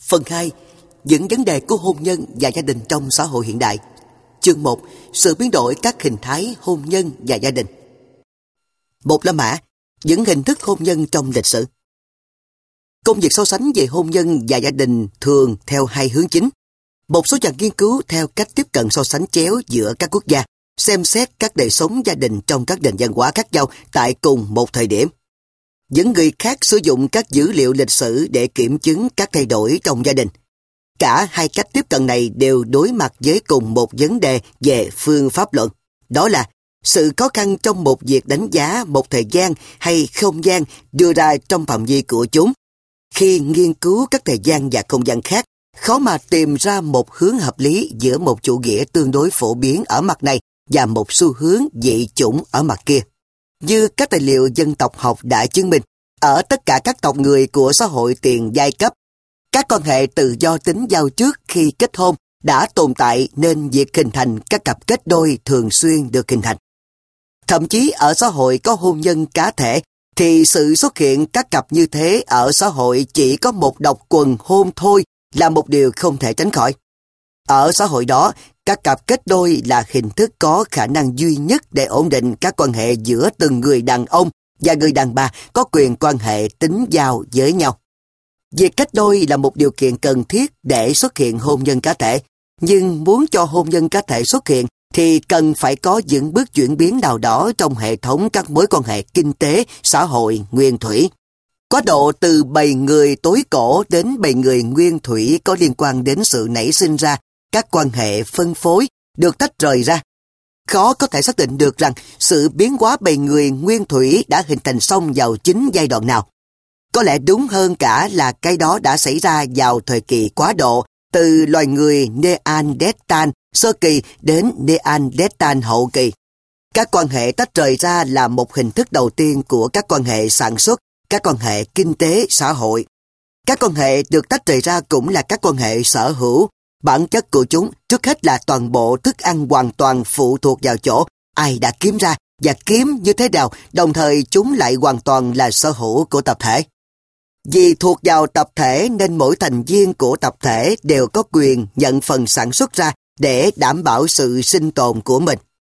Phần 2. Những vấn đề của hôn nhân và gia đình trong xã hội hiện đại. Chương 1. Sự biến đổi các hình thái hôn nhân và gia đình. 1. La Mã. Những hình thức hôn nhân trong lịch sử. Công việc so sánh về hôn nhân và gia đình thường theo hai hướng chính. Một số nhà nghiên cứu theo cách tiếp cận so sánh chéo giữa các quốc gia, xem xét các đời sống gia đình trong các nền văn hóa khác nhau tại cùng một thời điểm. Những người khác sử dụng các dữ liệu lịch sử để kiểm chứng các thay đổi trong gia đình. Cả hai cách tiếp cận này đều đối mặt với cùng một vấn đề về phương pháp luận. Đó là sự khó khăn trong một việc đánh giá một thời gian hay không gian đưa ra trong phạm vi của chúng. Khi nghiên cứu các thời gian và không gian khác, khó mà tìm ra một hướng hợp lý giữa một chủ nghĩa tương đối phổ biến ở mặt này và một xu hướng dị chủng ở mặt kia. Như các tài liệu dân tộc học đã chứng minh, ở tất cả các tộc người của xã hội tiền giai cấp, các quan hệ tự do tính giao trước khi kết hôn đã tồn tại nên việc hình thành các cặp kết đôi thường xuyên được hình thành. Thậm chí ở xã hội có hôn nhân cá thể, thì sự xuất hiện các cặp như thế ở xã hội chỉ có một độc quần hôn thôi là một điều không thể tránh khỏi. Ở xã hội đó, các cặp kết đôi là hình thức có khả năng duy nhất để ổn định các quan hệ giữa từng người đàn ông và người đàn bà có quyền quan hệ tính giao với nhau. Việc kết đôi là một điều kiện cần thiết để xuất hiện hôn nhân cá thể, nhưng muốn cho hôn nhân cá thể xuất hiện thì cần phải có những bước chuyển biến nào đó trong hệ thống các mối quan hệ kinh tế, xã hội, nguyên thủy. Quá độ từ bầy người tối cổ đến bầy người nguyên thủy có liên quan đến sự nảy sinh ra các quan hệ phân phối được tách rời ra. Khó có thể xác định được rằng sự biến hóa bầy người nguyên thủy đã hình thành xong vào chính giai đoạn nào. Có lẽ đúng hơn cả là cái đó đã xảy ra vào thời kỳ quá độ, từ loài người Neanderthal sơ kỳ đến Neanderthal hậu kỳ. Các quan hệ tách rời ra là một hình thức đầu tiên của các quan hệ sản xuất, các quan hệ kinh tế, xã hội. Các quan hệ được tách rời ra cũng là các quan hệ sở hữu. Bản chất của chúng trước hết là toàn bộ thức ăn hoàn toàn phụ thuộc vào chỗ ai đã kiếm ra và kiếm như thế nào, đồng thời chúng lại hoàn toàn là sở hữu của tập thể. Vì thuộc vào tập thể nên mỗi thành viên của tập thể đều có quyền nhận phần sản xuất ra để đảm bảo sự sinh tồn của mình.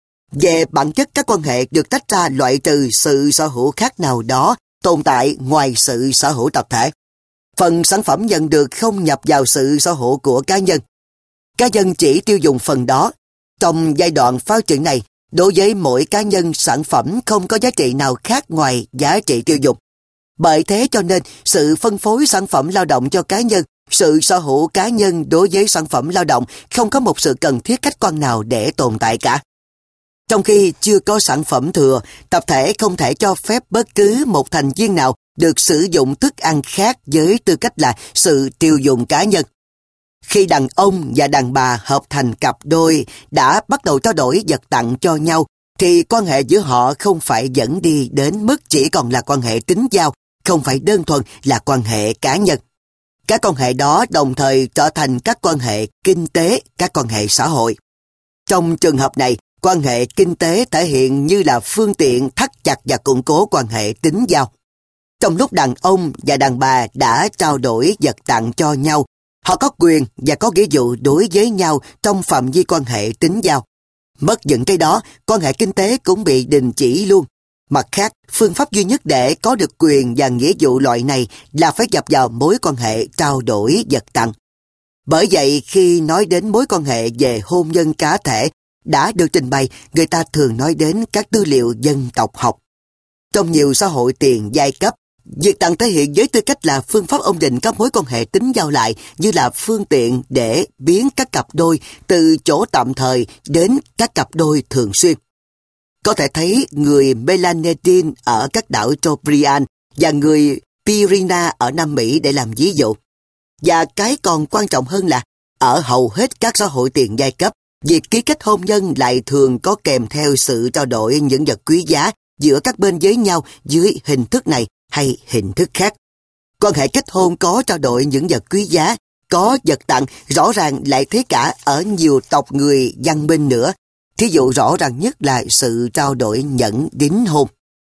Về bản chất các quan hệ được tách ra loại trừ sự sở hữu khác nào đó tồn tại ngoài sự sở hữu tập thể. Phần sản phẩm nhận được không nhập vào sự sở hữu của cá nhân. Cá nhân chỉ tiêu dùng phần đó. Trong giai đoạn phát triển này, đối với mỗi cá nhân sản phẩm không có giá trị nào khác ngoài giá trị tiêu dùng. Bởi thế cho nên sự phân phối sản phẩm lao động cho cá nhân, sự sở hữu cá nhân đối với sản phẩm lao động không có một sự cần thiết khách quan nào để tồn tại cả. Trong khi chưa có sản phẩm thừa, tập thể không thể cho phép bất cứ một thành viên nào được sử dụng thức ăn khác với tư cách là sự tiêu dùng cá nhân. Khi đàn ông và đàn bà hợp thành cặp đôi đã bắt đầu trao đổi vật tặng cho nhau, thì quan hệ giữa họ không phải dẫn đi đến mức chỉ còn là quan hệ tính giao, không phải đơn thuần là quan hệ cá nhân. Các quan hệ đó đồng thời trở thành các quan hệ kinh tế, các quan hệ xã hội. Trong trường hợp này, quan hệ kinh tế thể hiện như là phương tiện thắt chặt và củng cố quan hệ tính giao. Trong lúc đàn ông và đàn bà đã trao đổi vật tặng cho nhau, họ có quyền và có nghĩa vụ đối với nhau trong phạm vi quan hệ tính giao. Mất những cái đó, quan hệ kinh tế cũng bị đình chỉ luôn. Mặt khác, phương pháp duy nhất để có được quyền và nghĩa vụ loại này là phải nhập vào mối quan hệ trao đổi vật tặng. Bởi vậy, khi nói đến mối quan hệ về hôn nhân cá thể đã được trình bày, người ta thường nói đến các tư liệu dân tộc học. Trong nhiều xã hội tiền giai cấp, việc tặng thể hiện với tư cách là phương pháp ổn định các mối quan hệ tính giao lại như là phương tiện để biến các cặp đôi từ chỗ tạm thời đến các cặp đôi thường xuyên. Có thể thấy người Melanedin ở các đảo Trobriand và người Pirina ở Nam Mỹ để làm ví dụ. Và cái còn quan trọng hơn là ở hầu hết các xã hội tiền giai cấp, việc ký kết hôn nhân lại thường có kèm theo sự trao đổi những vật quý giá giữa các bên với nhau dưới hình thức này hay hình thức khác. Quan hệ kết hôn có trao đổi những vật quý giá, có vật tặng, rõ ràng lại thấy cả ở nhiều tộc người văn minh nữa. Thí dụ rõ ràng nhất là sự trao đổi nhẫn đính hôn.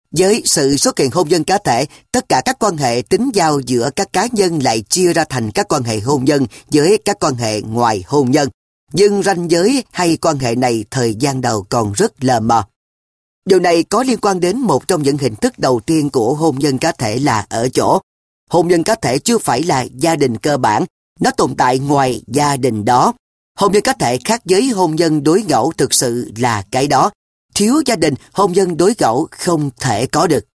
Với sự xuất hiện hôn nhân cá thể, tất cả các quan hệ tính giao giữa các cá nhân lại chia ra thành các quan hệ hôn nhân với các quan hệ ngoài hôn nhân. Nhưng ranh giới hay quan hệ này thời gian đầu còn rất lờ mờ. Điều này có liên quan đến một trong những hình thức đầu tiên của hôn nhân cá thể là ở chỗ. Hôn nhân cá thể chưa phải là gia đình cơ bản, nó tồn tại ngoài gia đình đó. Hôn nhân cá thể khác với hôn nhân đối ngẫu thực sự là cái đó. Thiếu gia đình, hôn nhân đối ngẫu không thể có được.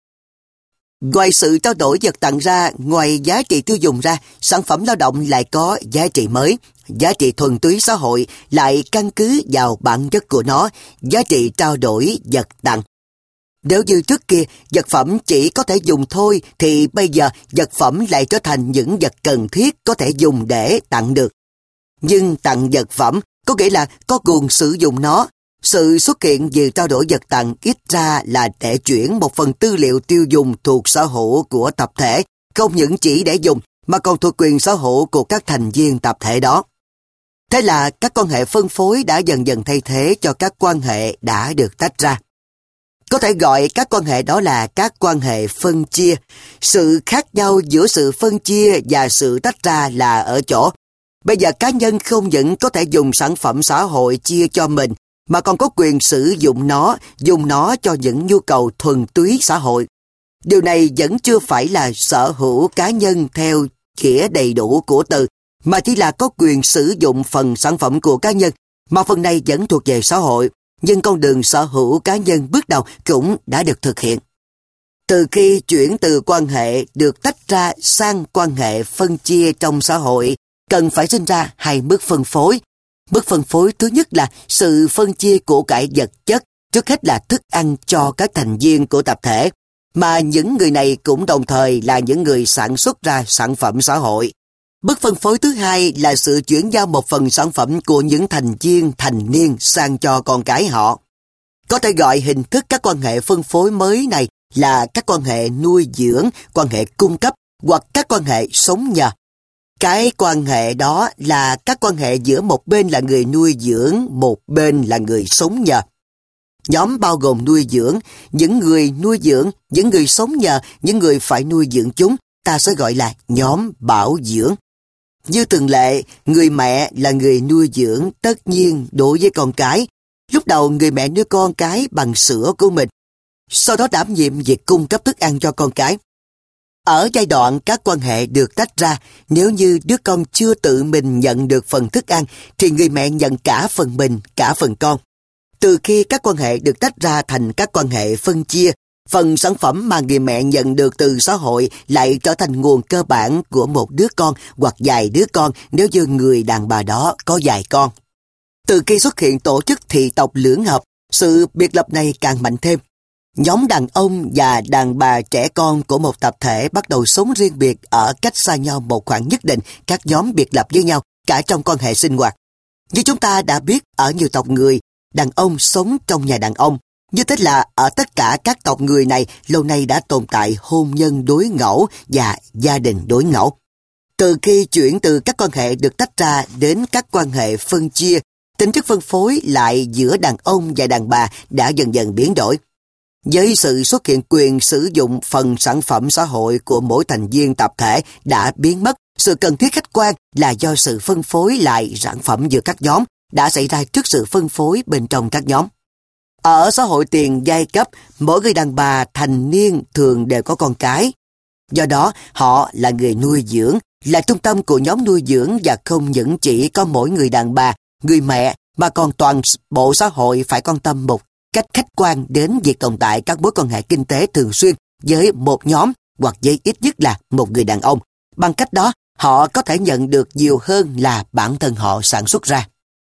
Ngoài sự trao đổi vật tặng ra, ngoài giá trị tiêu dùng ra, sản phẩm lao động lại có giá trị mới. Giá trị thuần túy xã hội lại căn cứ vào bản chất của nó, giá trị trao đổi vật tặng. Nếu như trước kia vật phẩm chỉ có thể dùng thôi, thì bây giờ vật phẩm lại trở thành những vật cần thiết có thể dùng để tặng được. Nhưng tặng vật phẩm có nghĩa là có nguồn sử dụng nó. Sự xuất hiện về trao đổi vật tặng ít ra là để chuyển một phần tư liệu tiêu dùng thuộc sở hữu của tập thể, không những chỉ để dùng mà còn thuộc quyền sở hữu của các thành viên tập thể đó. Thế là các quan hệ phân phối đã dần dần thay thế cho các quan hệ đã được tách ra. Có thể gọi các quan hệ đó là các quan hệ phân chia. Sự khác nhau giữa sự phân chia và sự tách ra là ở chỗ. Bây giờ cá nhân không những có thể dùng sản phẩm xã hội chia cho mình, mà còn có quyền sử dụng nó, dùng nó cho những nhu cầu thuần túy xã hội. Điều này vẫn chưa phải là sở hữu cá nhân theo nghĩa đầy đủ của từ, mà chỉ là có quyền sử dụng phần sản phẩm của cá nhân, mà phần này vẫn thuộc về xã hội, nhưng con đường sở hữu cá nhân bước đầu cũng đã được thực hiện. Từ khi chuyển từ quan hệ được tách ra sang quan hệ phân chia trong xã hội, cần phải sinh ra hai bước phân phối. Bước phân phối thứ nhất là sự phân chia của cải vật chất, trước hết là thức ăn cho các thành viên của tập thể, mà những người này cũng đồng thời là những người sản xuất ra sản phẩm xã hội. Bước phân phối thứ hai là sự chuyển giao một phần sản phẩm của những thành viên thành niên sang cho con cái họ. Có thể gọi hình thức các quan hệ phân phối mới này là các quan hệ nuôi dưỡng, quan hệ cung cấp hoặc các quan hệ sống nhờ. Cái quan hệ đó là các quan hệ giữa một bên là người nuôi dưỡng, một bên là người sống nhờ. Nhóm bao gồm nuôi dưỡng, những người nuôi dưỡng, những người sống nhờ, những người phải nuôi dưỡng chúng, ta sẽ gọi là nhóm bảo dưỡng. Như thường lệ, người mẹ là người nuôi dưỡng tất nhiên đối với con cái. Lúc đầu người mẹ nuôi con cái bằng sữa của mình, sau đó đảm nhiệm việc cung cấp thức ăn cho con cái. Ở giai đoạn các quan hệ được tách ra, nếu như đứa con chưa tự mình nhận được phần thức ăn, thì người mẹ nhận cả phần mình, cả phần con. Từ khi các quan hệ được tách ra thành các quan hệ phân chia, phần sản phẩm mà người mẹ nhận được từ xã hội lại trở thành nguồn cơ bản của một đứa con hoặc vài đứa con nếu như người đàn bà đó có vài con. Từ khi xuất hiện tổ chức thị tộc lưỡng hợp, sự biệt lập này càng mạnh thêm. Nhóm đàn ông và đàn bà trẻ con của một tập thể bắt đầu sống riêng biệt ở cách xa nhau một khoảng nhất định, các nhóm biệt lập với nhau cả trong quan hệ sinh hoạt. Như chúng ta đã biết, ở nhiều tộc người, đàn ông sống trong nhà đàn ông. Như thế là ở tất cả các tộc người này lâu nay đã tồn tại hôn nhân đối ngẫu và gia đình đối ngẫu. Từ khi chuyển từ các quan hệ được tách ra đến các quan hệ phân chia, tính chất phân phối lại giữa đàn ông và đàn bà đã dần dần biến đổi. Với sự xuất hiện quyền sử dụng phần sản phẩm xã hội của mỗi thành viên tập thể đã biến mất, sự cần thiết khách quan là do sự phân phối lại sản phẩm giữa các nhóm đã xảy ra trước sự phân phối bên trong các nhóm. Ở xã hội tiền giai cấp, mỗi người đàn bà thành niên thường đều có con cái. Do đó, họ là người nuôi dưỡng, là trung tâm của nhóm nuôi dưỡng và không những chỉ có mỗi người đàn bà, người mẹ, mà còn toàn bộ xã hội phải quan tâm một cách khách quan đến việc tồn tại các mối quan hệ kinh tế thường xuyên với một nhóm hoặc với ít nhất là một người đàn ông. Bằng cách đó, họ có thể nhận được nhiều hơn là bản thân họ sản xuất ra.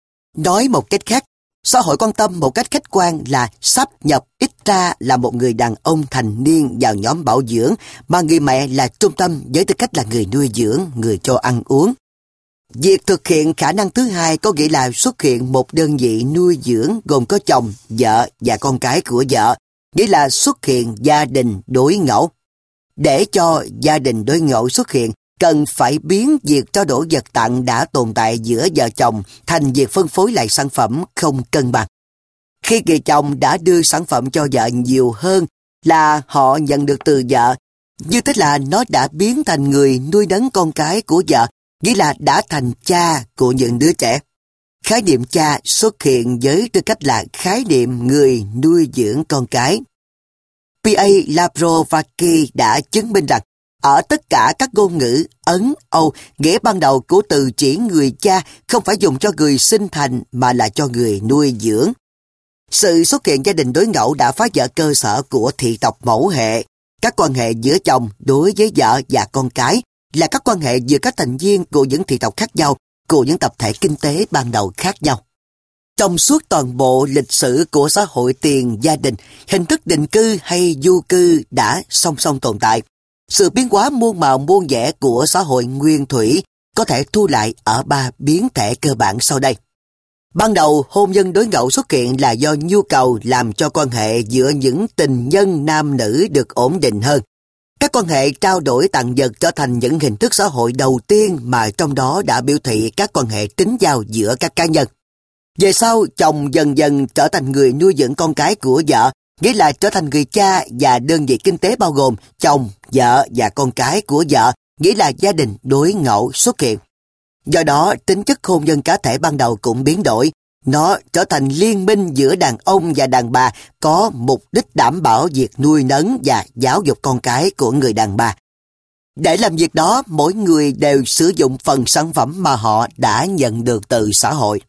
Nói một cách khác, xã hội quan tâm một cách khách quan là sáp nhập ít ra là một người đàn ông thành niên vào nhóm bảo dưỡng, mà người mẹ là trung tâm với tư cách là người nuôi dưỡng, người cho ăn uống. Việc thực hiện khả năng thứ hai có nghĩa là xuất hiện một đơn vị nuôi dưỡng gồm có chồng, vợ và con cái của vợ, nghĩa là xuất hiện gia đình đối ngẫu. Để cho gia đình đối ngẫu xuất hiện, cần phải biến việc trao đổi vật tặng đã tồn tại giữa vợ chồng thành việc phân phối lại sản phẩm không cân bằng. Khi người chồng đã đưa sản phẩm cho vợ nhiều hơn là họ nhận được từ vợ. Như thế là nó đã biến thành người nuôi nấng con cái của vợ, nghĩa là đã thành cha của những đứa trẻ. Khái niệm cha xuất hiện với tư cách là khái niệm người nuôi dưỡng con cái. P.A. Labrovsky đã chứng minh rằng ở tất cả các ngôn ngữ Ấn, Âu, nghĩa ban đầu của từ chỉ người cha không phải dùng cho người sinh thành mà là cho người nuôi dưỡng. Sự xuất hiện gia đình đối ngẫu đã phá vỡ cơ sở của thị tộc mẫu hệ. Các quan hệ giữa chồng đối với vợ và con cái là các quan hệ giữa các thành viên của những thị tộc khác nhau, của những tập thể kinh tế ban đầu khác nhau. Trong suốt toàn bộ lịch sử của xã hội tiền gia đình, hình thức định cư hay du cư đã song song tồn tại. Sự biến hóa muôn màu muôn vẻ của xã hội nguyên thủy có thể thu lại ở 3 biến thể cơ bản sau đây. Ban đầu, hôn nhân đối ngẫu xuất hiện là do nhu cầu làm cho quan hệ giữa những tình nhân nam nữ được ổn định hơn. Các quan hệ trao đổi tặng vật trở thành những hình thức xã hội đầu tiên mà trong đó đã biểu thị các quan hệ tính giao giữa các cá nhân. Về sau, chồng dần dần trở thành người nuôi dưỡng con cái của vợ, nghĩa là trở thành người cha, và đơn vị kinh tế bao gồm chồng, vợ và con cái của vợ, nghĩa là gia đình đối ngẫu xuất hiện. Do đó, tính chất hôn nhân cá thể ban đầu cũng biến đổi. Nó trở thành liên minh giữa đàn ông và đàn bà có mục đích đảm bảo việc nuôi nấng và giáo dục con cái của người đàn bà. Để làm việc đó, mỗi người đều sử dụng phần sản phẩm mà họ đã nhận được từ xã hội.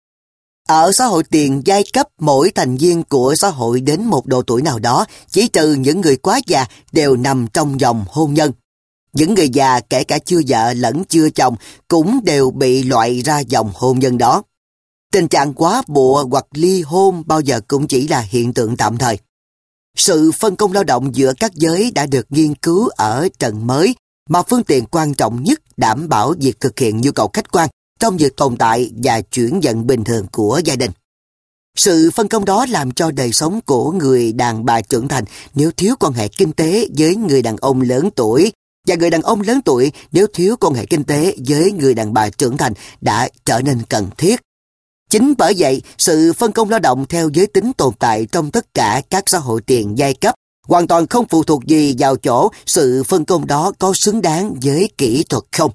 Ở xã hội tiền giai cấp, mỗi thành viên của xã hội đến một độ tuổi nào đó, chỉ trừ những người quá già, đều nằm trong dòng hôn nhân. Những người già, kể cả chưa vợ lẫn chưa chồng, cũng đều bị loại ra dòng hôn nhân đó. Tình trạng quá bụa hoặc ly hôn bao giờ cũng chỉ là hiện tượng tạm thời. Sự phân công lao động giữa các giới đã được nghiên cứu ở trần mới, mà phương tiện quan trọng nhất đảm bảo việc thực hiện nhu cầu khách quan trong việc tồn tại và chuyển vận bình thường của gia đình. Sự phân công đó làm cho đời sống của người đàn bà trưởng thành nếu thiếu quan hệ kinh tế với người đàn ông lớn tuổi, và người đàn ông lớn tuổi nếu thiếu quan hệ kinh tế với người đàn bà trưởng thành đã trở nên cần thiết. Chính bởi vậy, sự phân công lao động theo giới tính tồn tại trong tất cả các xã hội tiền giai cấp, hoàn toàn không phụ thuộc gì vào chỗ sự phân công đó có xứng đáng với kỹ thuật không.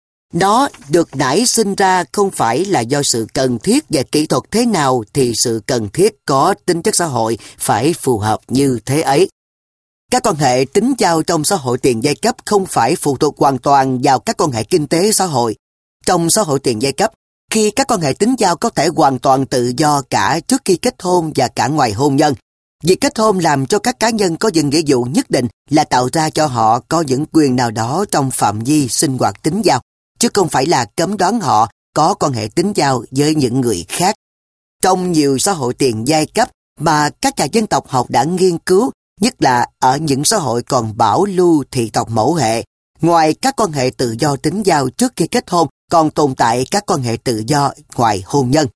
Nó được nảy sinh ra không phải là do sự cần thiết về kỹ thuật thế nào thì sự cần thiết có tính chất xã hội phải phù hợp như thế ấy. Các quan hệ tính giao trong xã hội tiền giai cấp không phải phụ thuộc hoàn toàn vào các quan hệ kinh tế xã hội. Trong xã hội tiền giai cấp, khi các quan hệ tính giao có thể hoàn toàn tự do cả trước khi kết hôn và cả ngoài hôn nhân, việc kết hôn làm cho các cá nhân có những nghĩa vụ nhất định là tạo ra cho họ có những quyền nào đó trong phạm vi sinh hoạt tính giao, chứ không phải là cấm đoán họ có quan hệ tính giao với những người khác. Trong nhiều xã hội tiền giai cấp mà các nhà dân tộc học đã nghiên cứu, nhất là ở những xã hội còn bảo lưu thị tộc mẫu hệ, ngoài các quan hệ tự do tính giao trước khi kết hôn, còn tồn tại các quan hệ tự do ngoài hôn nhân.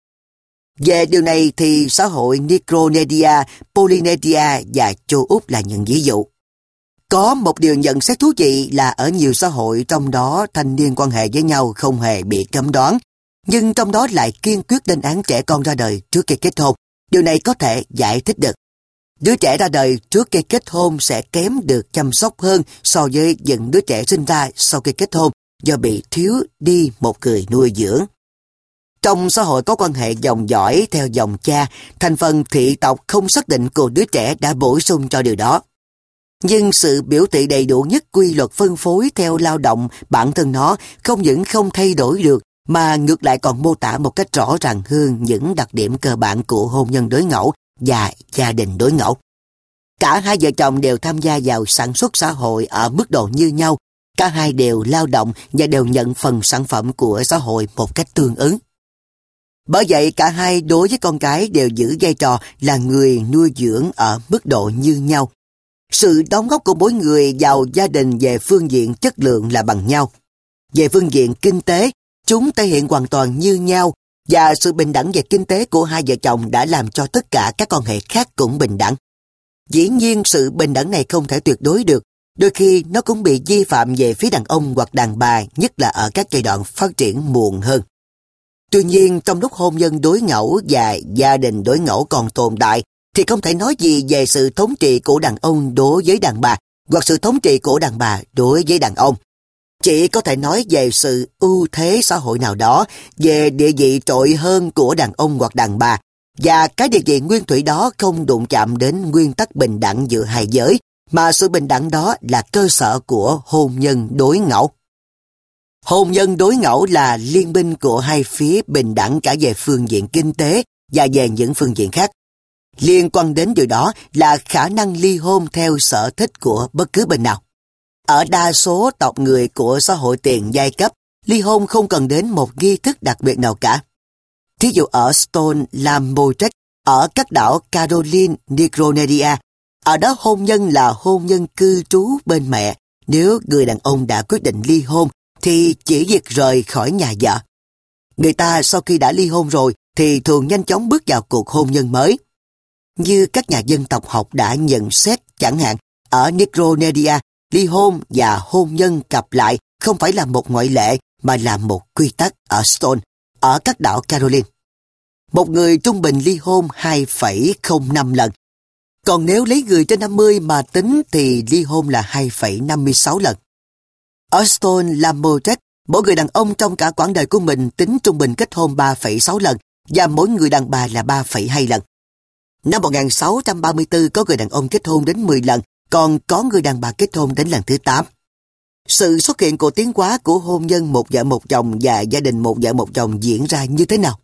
Về điều này thì xã hội Micronesia, Polynesia và châu Úc là những ví dụ. Có một điều nhận xét thú vị là ở nhiều xã hội trong đó thanh niên quan hệ với nhau không hề bị cấm đoán, nhưng trong đó lại kiên quyết lên án trẻ con ra đời trước khi kết hôn. Điều này có thể giải thích được. Đứa trẻ ra đời trước khi kết hôn sẽ kém được chăm sóc hơn so với những đứa trẻ sinh ra sau khi kết hôn do bị thiếu đi một người nuôi dưỡng. Trong xã hội có quan hệ dòng dõi theo dòng cha, thành phần thị tộc không xác định của đứa trẻ đã bổ sung cho điều đó. Nhưng sự biểu thị đầy đủ nhất quy luật phân phối theo lao động bản thân nó không những không thay đổi được mà ngược lại còn mô tả một cách rõ ràng hơn những đặc điểm cơ bản của hôn nhân đối ngẫu và gia đình đối ngẫu. Cả hai vợ chồng đều tham gia vào sản xuất xã hội ở mức độ như nhau. Cả hai đều lao động và đều nhận phần sản phẩm của xã hội một cách tương ứng. Bởi vậy cả hai đối với con cái đều giữ vai trò là người nuôi dưỡng ở mức độ như nhau. Sự đóng góp của mỗi người vào gia đình về phương diện chất lượng là bằng nhau. Về phương diện kinh tế, chúng thể hiện hoàn toàn như nhau, và sự bình đẳng về kinh tế của hai vợ chồng đã làm cho tất cả các quan hệ khác cũng bình đẳng. Dĩ nhiên sự bình đẳng này không thể tuyệt đối được, đôi khi nó cũng bị vi phạm về phía đàn ông hoặc đàn bà, nhất là ở các giai đoạn phát triển muộn hơn. Tuy nhiên, trong lúc hôn nhân đối ngẫu và gia đình đối ngẫu còn tồn tại, thì không thể nói gì về sự thống trị của đàn ông đối với đàn bà hoặc sự thống trị của đàn bà đối với đàn ông. Chỉ có thể nói về sự ưu thế xã hội nào đó, về địa vị trội hơn của đàn ông hoặc đàn bà, và cái địa vị nguyên thủy đó không đụng chạm đến nguyên tắc bình đẳng giữa hai giới, mà sự bình đẳng đó là cơ sở của hôn nhân đối ngẫu. Hôn nhân đối ngẫu là liên minh của hai phía bình đẳng cả về phương diện kinh tế và về những phương diện khác. Liên quan đến điều đó là khả năng ly hôn theo sở thích của bất cứ bên nào. Ở đa số tộc người của xã hội tiền giai cấp, ly hôn không cần đến một nghi thức đặc biệt nào cả. Thí dụ ở Stone Lambotrek, ở các đảo Caroline, Micronesia, ở đó hôn nhân là hôn nhân cư trú bên mẹ. Nếu người đàn ông đã quyết định ly hôn, thì chỉ việc rời khỏi nhà vợ. Người ta sau khi đã ly hôn rồi, thì thường nhanh chóng bước vào cuộc hôn nhân mới. Như các nhà dân tộc học đã nhận xét, chẳng hạn, ở Micronesia, ly hôn và hôn nhân cặp lại không phải là một ngoại lệ mà là một quy tắc ở Stone, ở các đảo Caroline. Một người trung bình ly hôn 2,05 lần. Còn nếu lấy người trên 50 mà tính thì ly hôn là 2,56 lần. Ở Stone Lambotrek, mỗi người đàn ông trong cả quãng đời của mình tính trung bình kết hôn 3,6 lần và mỗi người đàn bà là 3,2 lần. Năm 1634 có người đàn ông kết hôn đến 10 lần, còn có người đàn bà kết hôn đến lần thứ 8. Sự xuất hiện của tiến hóa của hôn nhân một vợ một chồng và gia đình một vợ một chồng diễn ra như thế nào?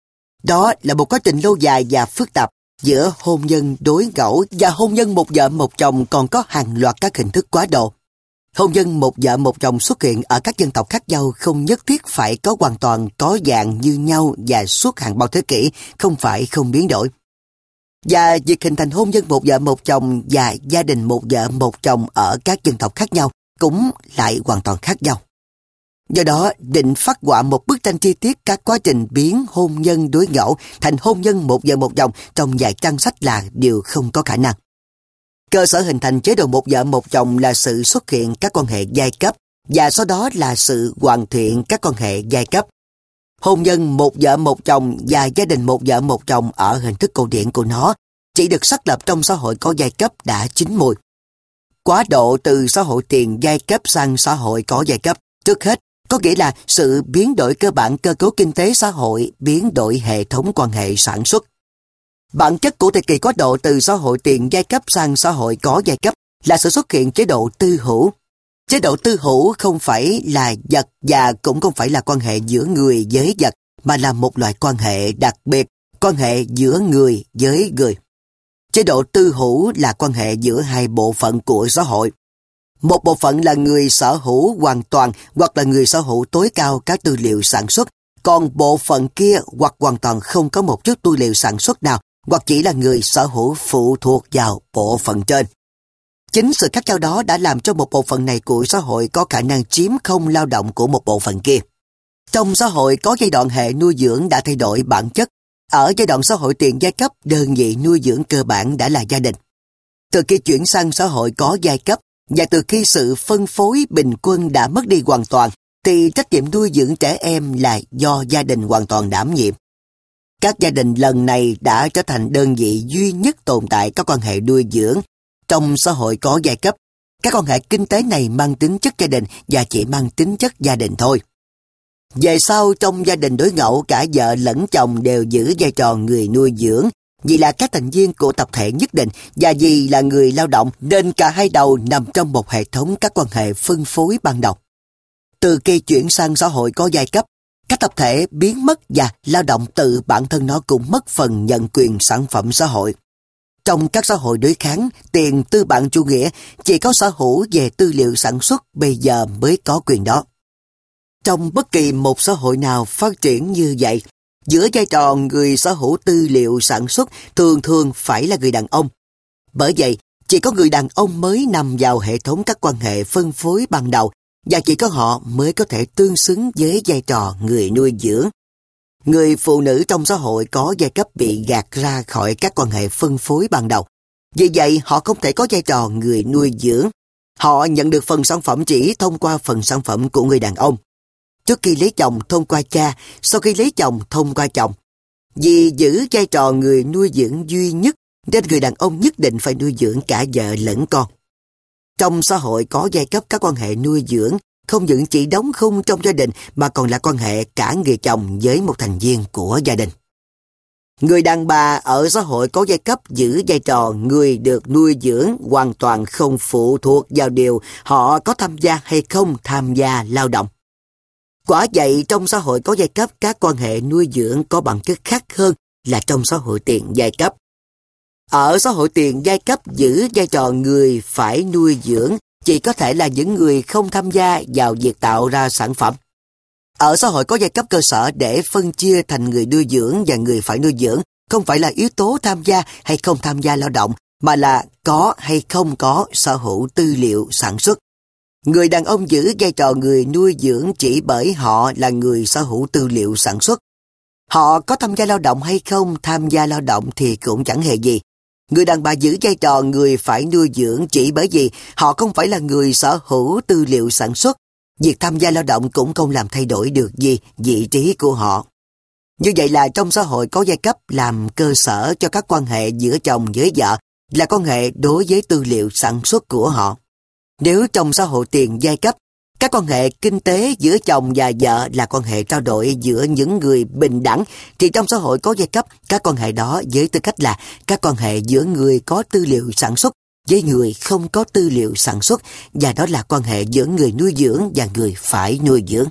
Đó là một quá trình lâu dài và phức tạp. Giữa hôn nhân đối ngẫu và hôn nhân một vợ một chồng còn có hàng loạt các hình thức quá độ. Hôn nhân một vợ một chồng xuất hiện ở các dân tộc khác nhau không nhất thiết phải có hoàn toàn có dạng như nhau và suốt hàng bao thế kỷ, không phải không biến đổi. Và việc hình thành hôn nhân một vợ một chồng và gia đình một vợ một chồng ở các dân tộc khác nhau cũng lại hoàn toàn khác nhau. Do đó, định phát họa một bức tranh chi tiết các quá trình biến hôn nhân đối ngẫu thành hôn nhân một vợ một chồng trong vài trang sách là điều không có khả năng. Cơ sở hình thành chế độ một vợ một chồng là sự xuất hiện các quan hệ giai cấp và sau đó là sự hoàn thiện các quan hệ giai cấp. Hôn nhân một vợ một chồng và gia đình một vợ một chồng ở hình thức cổ điển của nó chỉ được xác lập trong xã hội có giai cấp đã chín mùi. Quá độ từ xã hội tiền giai cấp sang xã hội có giai cấp, trước hết, có nghĩa là sự biến đổi cơ bản cơ cấu kinh tế xã hội, biến đổi hệ thống quan hệ sản xuất. Bản chất của thời kỳ quá độ từ xã hội tiền giai cấp sang xã hội có giai cấp là sự xuất hiện chế độ tư hữu. Chế độ tư hữu không phải là vật và cũng không phải là quan hệ giữa người với vật, mà là một loại quan hệ đặc biệt, quan hệ giữa người với người. Chế độ tư hữu là quan hệ giữa hai bộ phận của xã hội. Một bộ phận là người sở hữu hoàn toàn hoặc là người sở hữu tối cao các tư liệu sản xuất, còn bộ phận kia hoặc hoàn toàn không có một chút tư liệu sản xuất nào, hoặc chỉ là người sở hữu phụ thuộc vào bộ phận trên. Chính sự khác nhau đó đã làm cho một bộ phận này của xã hội có khả năng chiếm không lao động của một bộ phận kia. Trong xã hội có giai đoạn hệ nuôi dưỡng đã thay đổi bản chất. Ở giai đoạn xã hội tiền giai cấp, đơn vị nuôi dưỡng cơ bản đã là gia đình. Từ khi chuyển sang xã hội có giai cấp, và từ khi sự phân phối bình quân đã mất đi hoàn toàn, thì trách nhiệm nuôi dưỡng trẻ em là do gia đình hoàn toàn đảm nhiệm. Các gia đình lần này đã trở thành đơn vị duy nhất tồn tại các quan hệ nuôi dưỡng. Trong xã hội có giai cấp, các quan hệ kinh tế này mang tính chất gia đình và chỉ mang tính chất gia đình thôi. Về sau, trong gia đình đối ngẫu, cả vợ lẫn chồng đều giữ vai trò người nuôi dưỡng, vì là các thành viên của tập thể nhất định và vì là người lao động nên cả hai đầu nằm trong một hệ thống các quan hệ phân phối ban đầu. Từ khi chuyển sang xã hội có giai cấp, các tập thể biến mất và lao động tự bản thân nó cũng mất phần nhận quyền sản phẩm xã hội. Trong các xã hội đối kháng, tiền tư bản chủ nghĩa, chỉ có sở hữu về tư liệu sản xuất bây giờ mới có quyền đó. Trong bất kỳ một xã hội nào phát triển như vậy, giữa vai trò người sở hữu tư liệu sản xuất thường phải là người đàn ông. Bởi vậy, chỉ có người đàn ông mới nằm vào hệ thống các quan hệ phân phối ban đầu và chỉ có họ mới có thể tương xứng với vai trò người nuôi dưỡng. Người phụ nữ trong xã hội có giai cấp bị gạt ra khỏi các quan hệ phân phối ban đầu. Vì vậy, họ không thể có vai trò người nuôi dưỡng. Họ nhận được phần sản phẩm chỉ thông qua phần sản phẩm của người đàn ông. Trước khi lấy chồng thông qua cha, sau khi lấy chồng thông qua chồng. Vì giữ vai trò người nuôi dưỡng duy nhất nên người đàn ông nhất định phải nuôi dưỡng cả vợ lẫn con. Trong xã hội có giai cấp, các quan hệ nuôi dưỡng không những chỉ đóng khung trong gia đình mà còn là quan hệ cả người chồng với một thành viên của gia đình. Người đàn bà ở xã hội có giai cấp giữ vai trò người được nuôi dưỡng, hoàn toàn không phụ thuộc vào điều họ có tham gia hay không tham gia lao động. Quả vậy, trong xã hội có giai cấp, các quan hệ nuôi dưỡng có bản chất khác hơn là trong xã hội tiền giai cấp. Ở xã hội tiền giai cấp, giữ vai trò người phải nuôi dưỡng chỉ có thể là những người không tham gia vào việc tạo ra sản phẩm. Ở xã hội có giai cấp cơ sở, để phân chia thành người nuôi dưỡng và người phải nuôi dưỡng không phải là yếu tố tham gia hay không tham gia lao động, mà là có hay không có sở hữu tư liệu sản xuất. Người đàn ông giữ vai trò người nuôi dưỡng chỉ bởi họ là người sở hữu tư liệu sản xuất. Họ có tham gia lao động hay không tham gia lao động thì cũng chẳng hề gì. Người đàn bà giữ vai trò người phải nuôi dưỡng chỉ bởi vì họ không phải là người sở hữu tư liệu sản xuất. Việc tham gia lao động cũng không làm thay đổi được gì vị trí của họ. Như vậy là trong xã hội có giai cấp, làm cơ sở cho các quan hệ giữa chồng với vợ là quan hệ đối với tư liệu sản xuất của họ. Nếu trong xã hội tiền giai cấp, các quan hệ kinh tế giữa chồng và vợ là quan hệ trao đổi giữa những người bình đẳng, thì trong xã hội có giai cấp, các quan hệ đó với tư cách là các quan hệ giữa người có tư liệu sản xuất với người không có tư liệu sản xuất, và đó là quan hệ giữa người nuôi dưỡng và người phải nuôi dưỡng.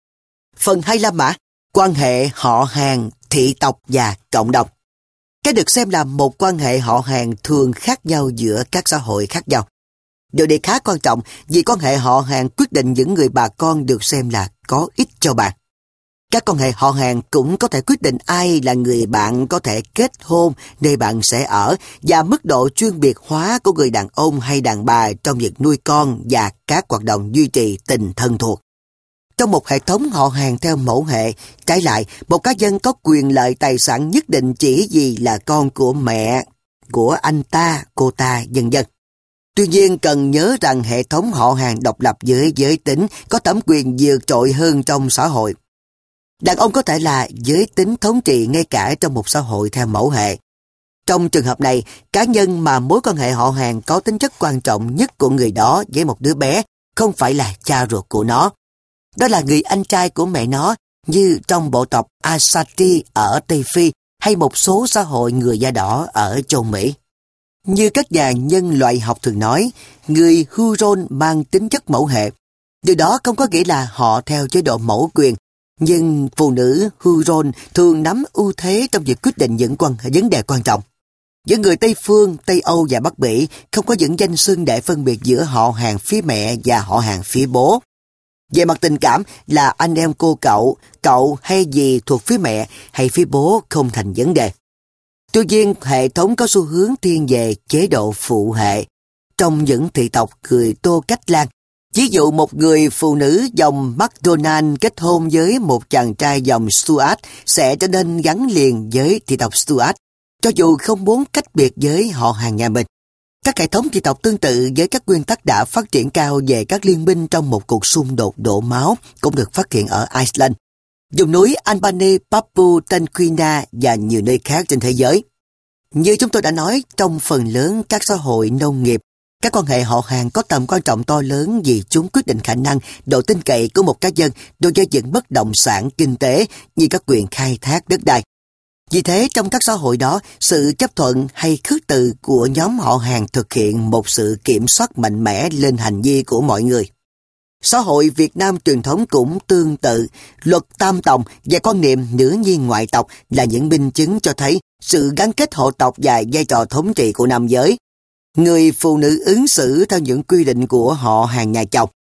Phần 25 mã, quan hệ họ hàng, thị tộc và cộng đồng. Cái được xem là một quan hệ họ hàng thường khác nhau giữa các xã hội khác nhau. Điều này khá quan trọng vì quan hệ họ hàng quyết định những người bà con được xem là có ích cho bạn. Các quan hệ họ hàng cũng có thể quyết định ai là người bạn có thể kết hôn, nơi bạn sẽ ở, và mức độ chuyên biệt hóa của người đàn ông hay đàn bà trong việc nuôi con và các hoạt động duy trì tình thân thuộc. Trong một hệ thống họ hàng theo mẫu hệ, trái lại, một cá nhân có quyền lợi tài sản nhất định chỉ vì là con của mẹ, của anh ta, cô ta, vân vân. Tuy nhiên, cần nhớ rằng hệ thống họ hàng độc lập với giới tính có thẩm quyền vượt trội hơn trong xã hội. Đàn ông có thể là giới tính thống trị ngay cả trong một xã hội theo mẫu hệ. Trong trường hợp này, cá nhân mà mối quan hệ họ hàng có tính chất quan trọng nhất của người đó với một đứa bé không phải là cha ruột của nó. Đó là người anh trai của mẹ nó, như trong bộ tộc Asati ở Tây Phi hay một số xã hội người da đỏ ở châu Mỹ. Như các nhà nhân loại học thường nói, người Huron mang tính chất mẫu hệ. Điều đó không có nghĩa là họ theo chế độ mẫu quyền, nhưng phụ nữ Huron thường nắm ưu thế trong việc quyết định những vấn đề quan trọng. Những người Tây Phương, Tây Âu và Bắc Mỹ không có những danh xưng để phân biệt giữa họ hàng phía mẹ và họ hàng phía bố. Về mặt tình cảm là anh em cô cậu hay dì thuộc phía mẹ hay phía bố không thành vấn đề. Tuy nhiên, hệ thống có xu hướng thiên về chế độ phụ hệ. Trong những thị tộc người Tô Cách Lan, ví dụ một người phụ nữ dòng MacDonald kết hôn với một chàng trai dòng Stuart sẽ trở nên gắn liền với thị tộc Stuart, cho dù không muốn cách biệt với họ hàng nhà mình. Các hệ thống thị tộc tương tự với các nguyên tắc đã phát triển cao về các liên minh trong một cuộc xung đột đổ máu cũng được phát hiện ở Iceland, vùng núi Albany, Papua Tân Guinea và nhiều nơi khác trên thế giới. Như chúng tôi đã nói, trong phần lớn các xã hội nông nghiệp, các quan hệ họ hàng có tầm quan trọng to lớn vì chúng quyết định khả năng, độ tin cậy của một cá nhân đối với những bất động sản kinh tế như các quyền khai thác đất đai. Vì thế, trong các xã hội đó, sự chấp thuận hay khước từ của nhóm họ hàng thực hiện một sự kiểm soát mạnh mẽ lên hành vi của mọi người. Xã hội Việt Nam truyền thống cũng tương tự, luật tam tòng và quan niệm nữ nhi ngoại tộc là những minh chứng cho thấy sự gắn kết hộ tộc và vai trò thống trị của nam giới. Người phụ nữ ứng xử theo những quy định của họ hàng nhà chồng.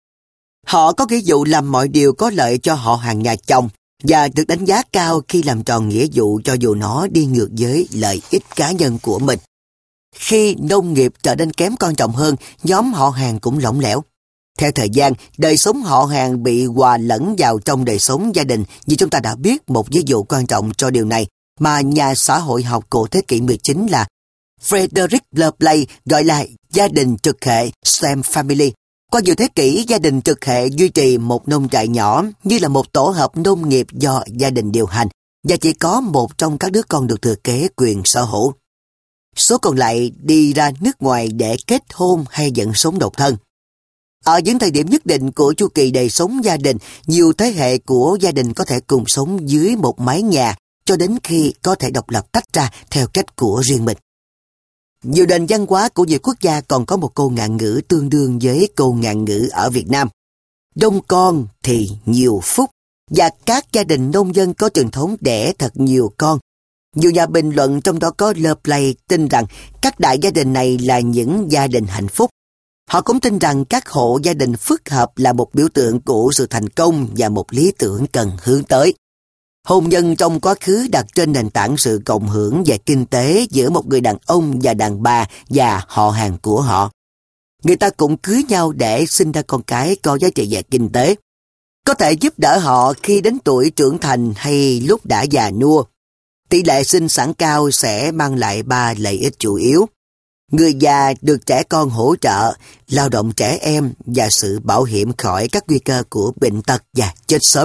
Họ có nghĩa vụ làm mọi điều có lợi cho họ hàng nhà chồng và được đánh giá cao khi làm tròn nghĩa vụ cho dù nó đi ngược với lợi ích cá nhân của mình. Khi nông nghiệp trở nên kém quan trọng hơn, nhóm họ hàng cũng lỏng lẻo. Theo thời gian, đời sống họ hàng bị hòa lẫn vào trong đời sống gia đình, như chúng ta đã biết một ví dụ quan trọng cho điều này mà nhà xã hội học của thế kỷ 19 là Frederick Lovelace gọi là gia đình trực hệ Stem Family. Qua nhiều thế kỷ, gia đình trực hệ duy trì một nông trại nhỏ như là một tổ hợp nông nghiệp do gia đình điều hành và chỉ có một trong các đứa con được thừa kế quyền sở hữu. Số còn lại đi ra nước ngoài để kết hôn hay dẫn sống độc thân. Ở những thời điểm nhất định của chu kỳ đời sống gia đình, nhiều thế hệ của gia đình có thể cùng sống dưới một mái nhà cho đến khi có thể độc lập tách ra theo cách của riêng mình. Nhiều nền văn hóa của nhiều quốc gia còn có một câu ngạn ngữ tương đương với câu ngạn ngữ ở Việt Nam. Đông con thì nhiều phúc, và các gia đình nông dân có truyền thống đẻ thật nhiều con. Nhiều nhà bình luận, trong đó có Lovelace, tin rằng các đại gia đình này là những gia đình hạnh phúc. Họ cũng tin rằng các hộ gia đình phức hợp là một biểu tượng của sự thành công và một lý tưởng cần hướng tới. Hôn nhân trong quá khứ đặt trên nền tảng sự cộng hưởng về kinh tế giữa một người đàn ông và đàn bà và họ hàng của họ. Người ta cũng cưới nhau để sinh ra con cái có giá trị về kinh tế, có thể giúp đỡ họ khi đến tuổi trưởng thành hay lúc đã già nua. Tỷ lệ sinh sản cao sẽ mang lại 3 lợi ích chủ yếu. Người già được trẻ con hỗ trợ, lao động trẻ em và sự bảo hiểm khỏi các nguy cơ của bệnh tật và chết sớm.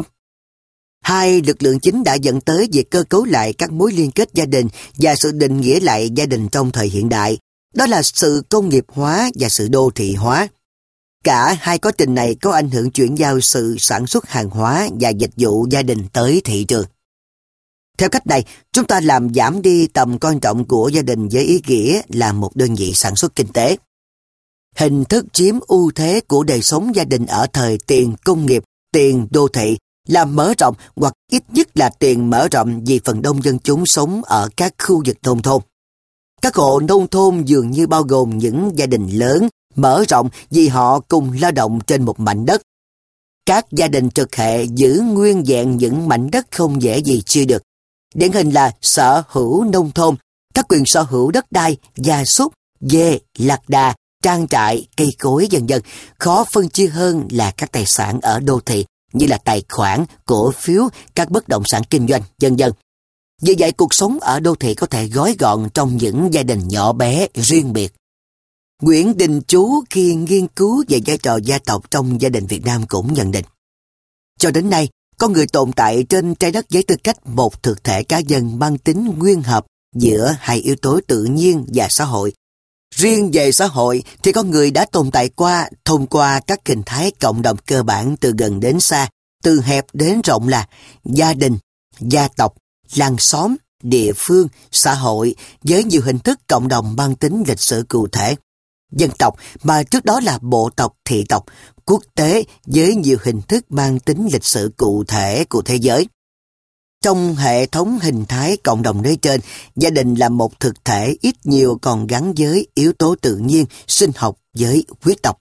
Hai lực lượng chính đã dẫn tới việc cơ cấu lại các mối liên kết gia đình và sự định nghĩa lại gia đình trong thời hiện đại. Đó là sự công nghiệp hóa và sự đô thị hóa. Cả hai quá trình này có ảnh hưởng chuyển giao sự sản xuất hàng hóa và dịch vụ gia đình tới thị trường. Theo cách này, chúng ta làm giảm đi tầm quan trọng của gia đình với ý nghĩa là một đơn vị sản xuất kinh tế. Hình thức chiếm ưu thế của đời sống gia đình ở thời tiền công nghiệp, tiền đô thị là mở rộng hoặc ít nhất là tiền mở rộng vì phần đông dân chúng sống ở các khu vực nông thôn. Các hộ nông thôn dường như bao gồm những gia đình lớn, mở rộng vì họ cùng lao động trên một mảnh đất. Các gia đình trực hệ giữ nguyên vẹn những mảnh đất không dễ gì chia được. Điển hình là sở hữu nông thôn, các quyền sở hữu đất đai, gia súc, dê, lạc đà, trang trại, cây cối vân vân, khó phân chia hơn là các tài sản ở đô thị như là tài khoản, cổ phiếu, các bất động sản kinh doanh, vân vân. Vì vậy, cuộc sống ở đô thị có thể gói gọn trong những gia đình nhỏ bé, riêng biệt. Nguyễn Đình Chú khi nghiên cứu về vai trò gia tộc trong gia đình Việt Nam cũng nhận định: cho đến nay, con người tồn tại trên trái đất với tư cách một thực thể cá nhân mang tính nguyên hợp giữa hai yếu tố tự nhiên và xã hội. Riêng về xã hội thì con người đã tồn tại thông qua các hình thái cộng đồng cơ bản từ gần đến xa, từ hẹp đến rộng là gia đình, gia tộc, làng xóm, địa phương, xã hội với nhiều hình thức cộng đồng mang tính lịch sử cụ thể. Dân tộc mà trước đó là bộ tộc, thị tộc, quốc tế với nhiều hình thức mang tính lịch sử cụ thể của thế giới. Trong hệ thống hình thái cộng đồng nơi trên, gia đình là một thực thể ít nhiều còn gắn với yếu tố tự nhiên, sinh học với huyết tộc.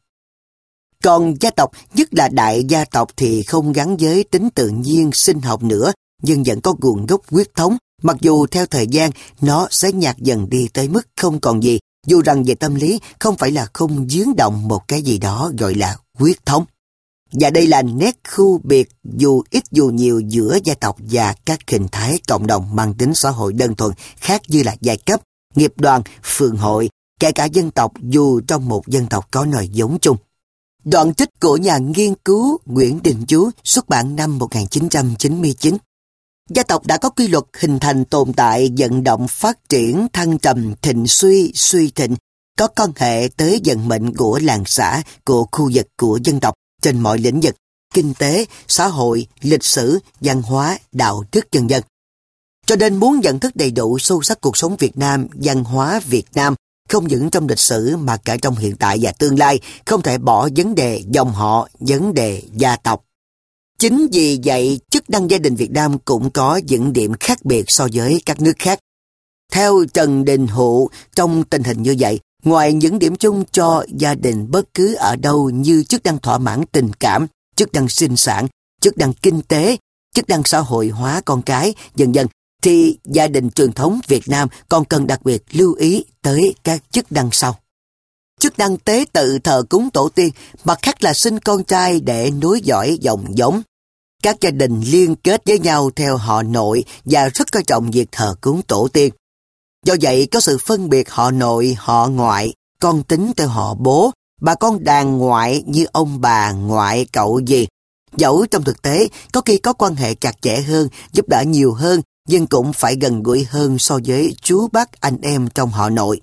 Còn gia tộc, nhất là đại gia tộc thì không gắn với tính tự nhiên, sinh học nữa, nhưng vẫn có nguồn gốc huyết thống, mặc dù theo thời gian nó sẽ nhạt dần đi tới mức không còn gì, dù rằng về tâm lý không phải là không dướng động một cái gì đó gọi là huyết thống. Và đây là nét khu biệt dù ít dù nhiều giữa gia tộc và các hình thái cộng đồng mang tính xã hội đơn thuần khác như là giai cấp, nghiệp đoàn, phường hội, kể cả dân tộc dù trong một dân tộc có nội giống chung. Đoạn trích của nhà nghiên cứu Nguyễn Đình Chú xuất bản năm 1999. Gia tộc đã có quy luật hình thành, tồn tại, vận động, phát triển, thăng trầm, thịnh suy, suy thịnh, có quan hệ tới vận mệnh của làng xã, của khu vực, của dân tộc trên mọi lĩnh vực, kinh tế, xã hội, lịch sử, văn hóa, đạo đức vân vân. Cho nên muốn nhận thức đầy đủ sâu sắc cuộc sống Việt Nam, văn hóa Việt Nam, không những trong lịch sử mà cả trong hiện tại và tương lai, không thể bỏ vấn đề dòng họ, vấn đề gia tộc. Chính vì vậy, chức năng gia đình Việt Nam cũng có những điểm khác biệt so với các nước khác. Theo Trần Đình Hụ, trong tình hình như vậy, ngoài những điểm chung cho gia đình bất cứ ở đâu như chức năng thỏa mãn tình cảm, chức năng sinh sản, chức năng kinh tế, chức năng xã hội hóa con cái, vân vân, thì gia đình truyền thống Việt Nam còn cần đặc biệt lưu ý tới các chức năng sau. Chức năng tế tự thờ cúng tổ tiên, mặt khác là sinh con trai để nối dõi dòng giống. Các gia đình liên kết với nhau theo họ nội và rất coi trọng việc thờ cúng tổ tiên. Do vậy có sự phân biệt họ nội, họ ngoại, con tính theo họ bố, bà con đàn ngoại như ông bà, ngoại, cậu gì. Dẫu trong thực tế có khi có quan hệ chặt chẽ hơn, giúp đỡ nhiều hơn, nhưng cũng phải gần gũi hơn so với chú bác anh em trong họ nội.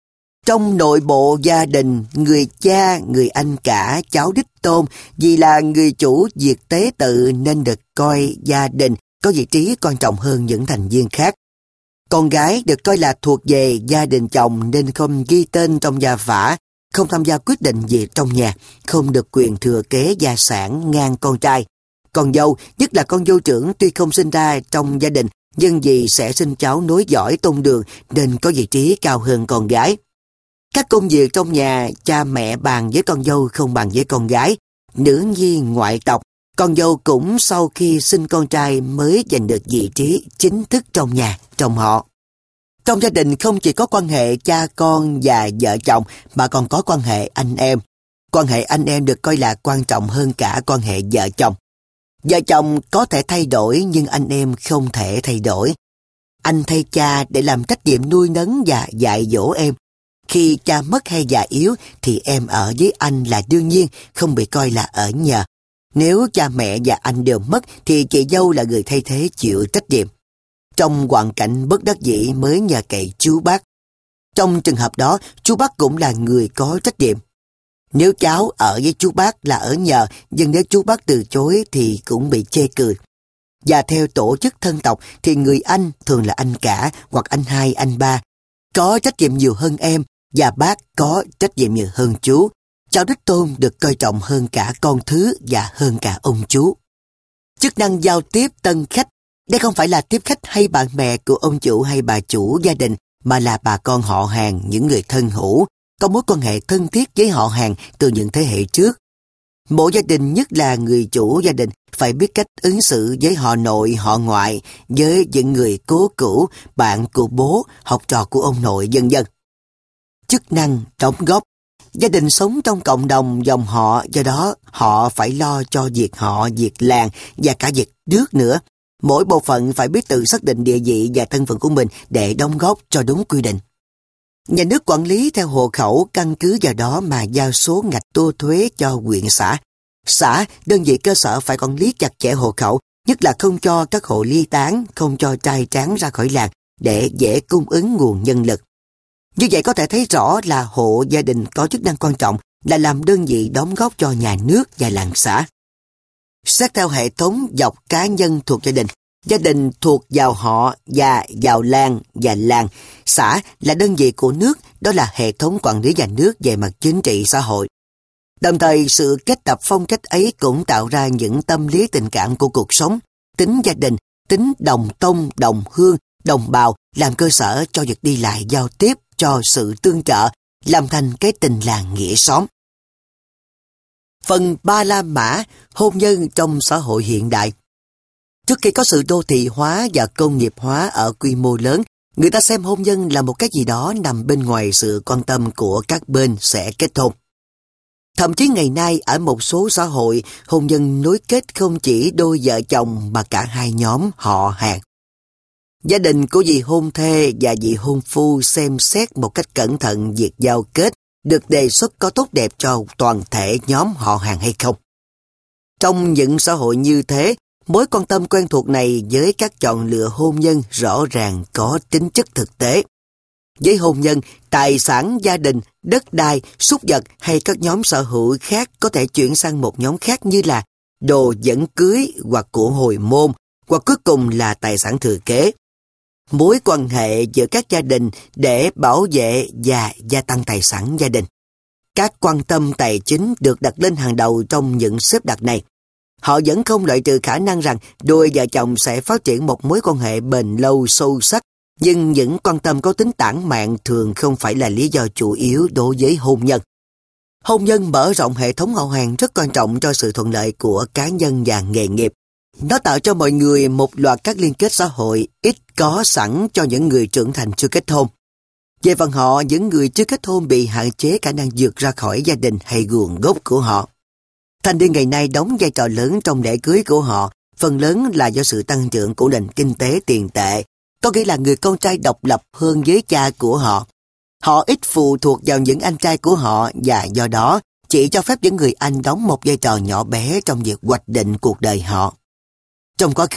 Trong nội bộ gia đình, người cha, người anh cả, cháu đích tôn vì là người chủ việc tế tự nên được coi gia đình có vị trí quan trọng hơn những thành viên khác. Con gái được coi là thuộc về gia đình chồng nên không ghi tên trong gia phả, không tham gia quyết định gì trong nhà, không được quyền thừa kế gia sản ngang con trai. Con dâu, nhất là con dâu trưởng tuy không sinh ra trong gia đình, nhưng vì sẽ sinh cháu nối dõi tông đường nên có vị trí cao hơn con gái. Các công việc trong nhà, cha mẹ bàn với con dâu không bàn với con gái. Nữ nhi ngoại tộc, con dâu cũng sau khi sinh con trai mới giành được vị trí chính thức trong nhà, trong họ. Trong gia đình không chỉ có quan hệ cha con và vợ chồng mà còn có quan hệ anh em. Quan hệ anh em được coi là quan trọng hơn cả quan hệ vợ chồng. Vợ chồng có thể thay đổi nhưng anh em không thể thay đổi. Anh thay cha để làm trách nhiệm nuôi nấng và dạy dỗ em. Khi cha mất hay già yếu thì em ở với anh là đương nhiên, không bị coi là ở nhờ. Nếu cha mẹ và anh đều mất thì chị dâu là người thay thế chịu trách nhiệm. Trong hoàn cảnh bất đắc dĩ mới nhờ cậy chú bác. Trong trường hợp đó, chú bác cũng là người có trách nhiệm. Nếu cháu ở với chú bác là ở nhờ, nhưng nếu chú bác từ chối thì cũng bị chê cười. Và theo tổ chức thân tộc thì người anh thường là anh cả hoặc anh hai, anh ba, có trách nhiệm nhiều hơn em và bác có trách nhiệm nhiều hơn chú. Cháu đích tôn được coi trọng hơn cả con thứ và hơn cả ông chú. Chức năng giao tiếp tân khách, đây không phải là tiếp khách hay bạn bè của ông chủ hay bà chủ gia đình, mà là bà con họ hàng, những người thân hữu, có mối quan hệ thân thiết với họ hàng từ những thế hệ trước. Mỗi gia đình, nhất là người chủ gia đình, phải biết cách ứng xử với họ nội, họ ngoại, với những người cố cữu, bạn của bố, học trò của ông nội, vân vân. Chức năng đóng góp. Gia đình sống trong cộng đồng dòng họ, do đó họ phải lo cho việc họ, việc làng và cả việc nước nữa. Mỗi bộ phận phải biết tự xác định địa vị và thân phận của mình để đóng góp cho đúng quy định. Nhà nước quản lý theo hộ khẩu, căn cứ vào đó mà giao số ngạch thu thuế cho huyện xã. Xã, đơn vị cơ sở phải quản lý chặt chẽ hộ khẩu, nhất là không cho các hộ ly tán, không cho trai tráng ra khỏi làng để dễ cung ứng nguồn nhân lực. Như vậy có thể thấy rõ là hộ gia đình có chức năng quan trọng là làm đơn vị đóng góp cho nhà nước và làng xã. Xét theo hệ thống dọc cá nhân thuộc gia đình thuộc vào họ và vào làng và làng. Xã là đơn vị của nước, đó là hệ thống quản lý nhà nước về mặt chính trị xã hội. Đồng thời sự kết tập phong cách ấy cũng tạo ra những tâm lý tình cảm của cuộc sống, tính gia đình, tính đồng tông, đồng hương, đồng bào làm cơ sở cho việc đi lại giao tiếp, cho sự tương trợ, làm thành cái tình làng nghĩa xóm. Phần Ba La Mã, hôn nhân trong xã hội hiện đại. Trước khi có sự đô thị hóa và công nghiệp hóa ở quy mô lớn, người ta xem hôn nhân là một cái gì đó nằm bên ngoài sự quan tâm của các bên sẽ kết hôn. Thậm chí ngày nay ở một số xã hội, hôn nhân nối kết không chỉ đôi vợ chồng mà cả hai nhóm họ hàng. Gia đình của vị hôn thê và vị hôn phu xem xét một cách cẩn thận việc giao kết được đề xuất có tốt đẹp cho toàn thể nhóm họ hàng hay không. Trong những xã hội như thế, mối quan tâm quen thuộc này với các chọn lựa hôn nhân rõ ràng có tính chất thực tế. Với hôn nhân, tài sản gia đình, đất đai, súc vật hay các nhóm sở hữu khác có thể chuyển sang một nhóm khác như là đồ dẫn cưới hoặc của hồi môn, hoặc cuối cùng là tài sản thừa kế. Mối quan hệ giữa các gia đình để bảo vệ và gia tăng tài sản gia đình. Các quan tâm tài chính được đặt lên hàng đầu trong những xếp đặt này. Họ vẫn không loại trừ khả năng rằng đôi vợ chồng sẽ phát triển một mối quan hệ bền lâu sâu sắc, nhưng những quan tâm có tính tản mạn thường không phải là lý do chủ yếu đối với hôn nhân. Hôn nhân mở rộng hệ thống họ hàng rất quan trọng cho sự thuận lợi của cá nhân và nghề nghiệp. Nó tạo cho mọi người một loạt các liên kết xã hội ít có sẵn cho những người trưởng thành chưa kết hôn. Về phần họ, những người chưa kết hôn bị hạn chế khả năng vượt ra khỏi gia đình hay nguồn gốc của họ. Thanh niên ngày nay đóng vai trò lớn trong lễ cưới của họ, phần lớn là do sự tăng trưởng của nền kinh tế tiền tệ, có nghĩa là người con trai độc lập hơn với cha của họ. Họ ít phụ thuộc vào những anh trai của họ và do đó chỉ cho phép những người anh đóng một vai trò nhỏ bé trong việc hoạch định cuộc đời họ. Trong quá khứ,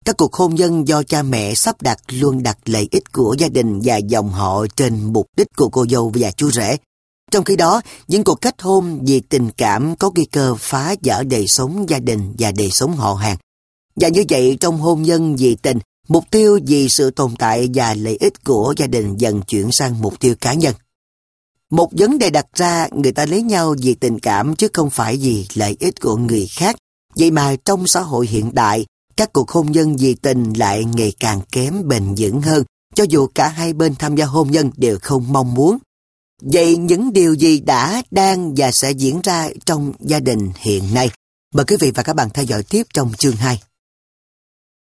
Các cuộc hôn nhân do cha mẹ sắp đặt luôn đặt lợi ích của gia đình và dòng họ trên mục đích của cô dâu và chú rể. Trong khi đó, những cuộc kết hôn vì tình cảm có nguy cơ phá vỡ đời sống gia đình và đời sống họ hàng. Và như vậy, trong hôn nhân vì tình, mục tiêu vì sự tồn tại và lợi ích của gia đình dần chuyển sang mục tiêu cá nhân. Một vấn đề đặt ra, người ta lấy nhau vì tình cảm chứ không phải vì lợi ích của người khác. Vậy mà trong xã hội hiện đại, các cuộc hôn nhân vì tình lại ngày càng kém bền vững hơn, cho dù cả hai bên tham gia hôn nhân đều không mong muốn. Vậy những điều gì đã, đang và sẽ diễn ra trong gia đình hiện nay? Mời quý vị và các bạn theo dõi tiếp trong chương 2.